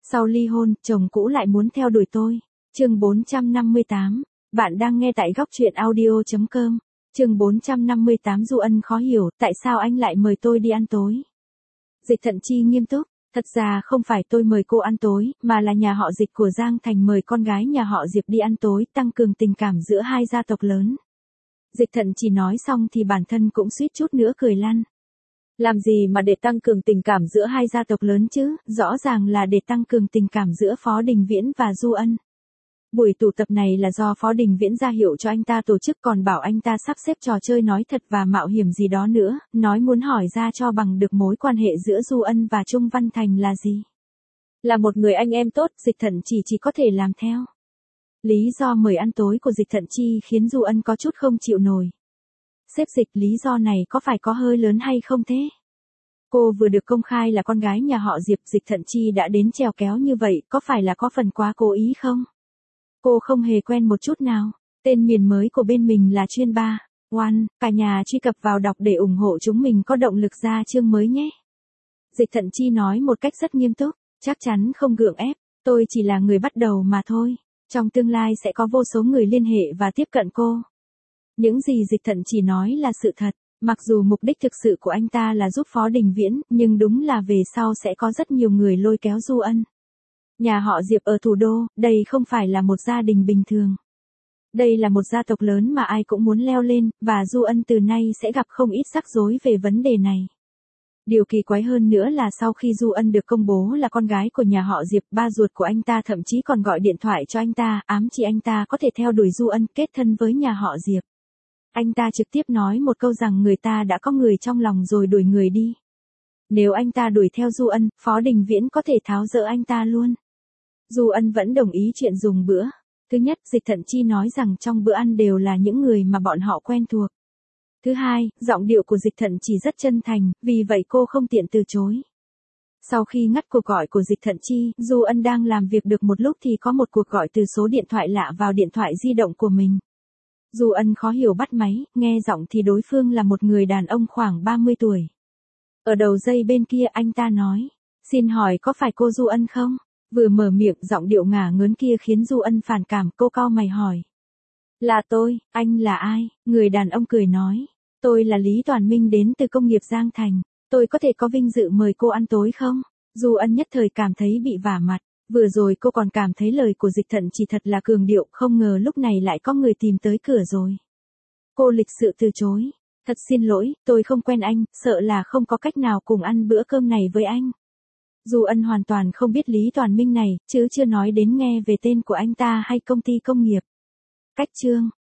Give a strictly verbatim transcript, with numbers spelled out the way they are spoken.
Sau ly hôn, chồng cũ lại muốn theo đuổi tôi. Chương bốn trăm năm mươi tám. Bạn đang nghe tại góc truyện audio chấm com. Chương bốn trăm năm mươi tám. Du Ân khó hiểu, tại sao anh lại mời tôi đi ăn tối? Dịch Thận Chi nghiêm túc, thật ra không phải tôi mời cô ăn tối, mà là nhà họ Dịch của Giang Thành mời con gái nhà họ Diệp đi ăn tối, tăng cường tình cảm giữa hai gia tộc lớn. Dịch Thận Chi nói xong thì bản thân cũng suýt chút nữa cười lăn. Làm gì mà để tăng cường tình cảm giữa hai gia tộc lớn chứ, rõ ràng là để tăng cường tình cảm giữa Phó Đình Viễn và Du Ân. Buổi tụ tập này là do Phó Đình Viễn ra hiệu cho anh ta tổ chức, còn bảo anh ta sắp xếp trò chơi nói thật và mạo hiểm gì đó nữa, nói muốn hỏi ra cho bằng được mối quan hệ giữa Du Ân và Trung Văn Thành là gì. Là một người anh em tốt, Dịch Thận Chi chỉ có thể làm theo. Lý do mời ăn tối của Dịch Thận Chi khiến Du Ân có chút không chịu nổi. Sếp Dịch, lý do này có phải có hơi lớn hay không thế? Cô vừa được công khai là con gái nhà họ Diệp, Dịch Thận Chi đã đến trèo kéo như vậy, có phải là có phần quá cố ý không? Cô không hề quen một chút nào. Tên miền mới của bên mình là chuyên ba. One, cả nhà truy cập vào đọc để ủng hộ chúng mình có động lực ra chương mới nhé. Dịch Thận Chi nói một cách rất nghiêm túc, chắc chắn không gượng ép, tôi chỉ là người bắt đầu mà thôi. Trong tương lai sẽ có vô số người liên hệ và tiếp cận cô. Những gì Dịch Thận Chi nói là sự thật, mặc dù mục đích thực sự của anh ta là giúp Phó Đình Viễn, nhưng đúng là về sau sẽ có rất nhiều người lôi kéo Du Ân. Nhà họ Diệp ở thủ đô, đây không phải là một gia đình bình thường. Đây là một gia tộc lớn mà ai cũng muốn leo lên, và Du Ân từ nay sẽ gặp không ít rắc rối về vấn đề này. Điều kỳ quái hơn nữa là sau khi Du Ân được công bố là con gái của nhà họ Diệp, ba ruột của anh ta thậm chí còn gọi điện thoại cho anh ta, ám chỉ anh ta có thể theo đuổi Du Ân, kết thân với nhà họ Diệp. Anh ta trực tiếp nói một câu rằng người ta đã có người trong lòng rồi đuổi người đi. Nếu anh ta đuổi theo Du Ân, Phó Đình Viễn có thể tháo dỡ anh ta luôn. Du Ân vẫn đồng ý chuyện dùng bữa. Thứ nhất, Dịch Thận Chi nói rằng trong bữa ăn đều là những người mà bọn họ quen thuộc. Thứ hai, giọng điệu của Dịch Thận Chi rất chân thành, vì vậy cô không tiện từ chối. Sau khi ngắt cuộc gọi của Dịch Thận Chi, Du Ân đang làm việc được một lúc thì có một cuộc gọi từ số điện thoại lạ vào điện thoại di động của mình. Du Ân khó hiểu bắt máy, nghe giọng thì đối phương là một người đàn ông khoảng ba mươi tuổi. Ở đầu dây bên kia anh ta nói, xin hỏi có phải cô Du Ân không? Vừa mở miệng giọng điệu ngả ngớn kia khiến Du Ân phản cảm, cô cau mày hỏi. Là tôi, anh là ai? Người đàn ông cười nói, tôi là Lý Toàn Minh đến từ công nghiệp Giang Thành, tôi có thể có vinh dự mời cô ăn tối không? Du Ân nhất thời cảm thấy bị vả mặt, vừa rồi cô còn cảm thấy lời của Dịch Thận Chi thật là cường điệu, không ngờ lúc này lại có người tìm tới cửa rồi. Cô lịch sự từ chối, thật xin lỗi, tôi không quen anh, sợ là không có cách nào cùng ăn bữa cơm này với anh. Du Ân hoàn toàn không biết Lý Toàn Minh này, chứ chưa nói đến nghe về tên của anh ta hay công ty công nghiệp. Cách chương,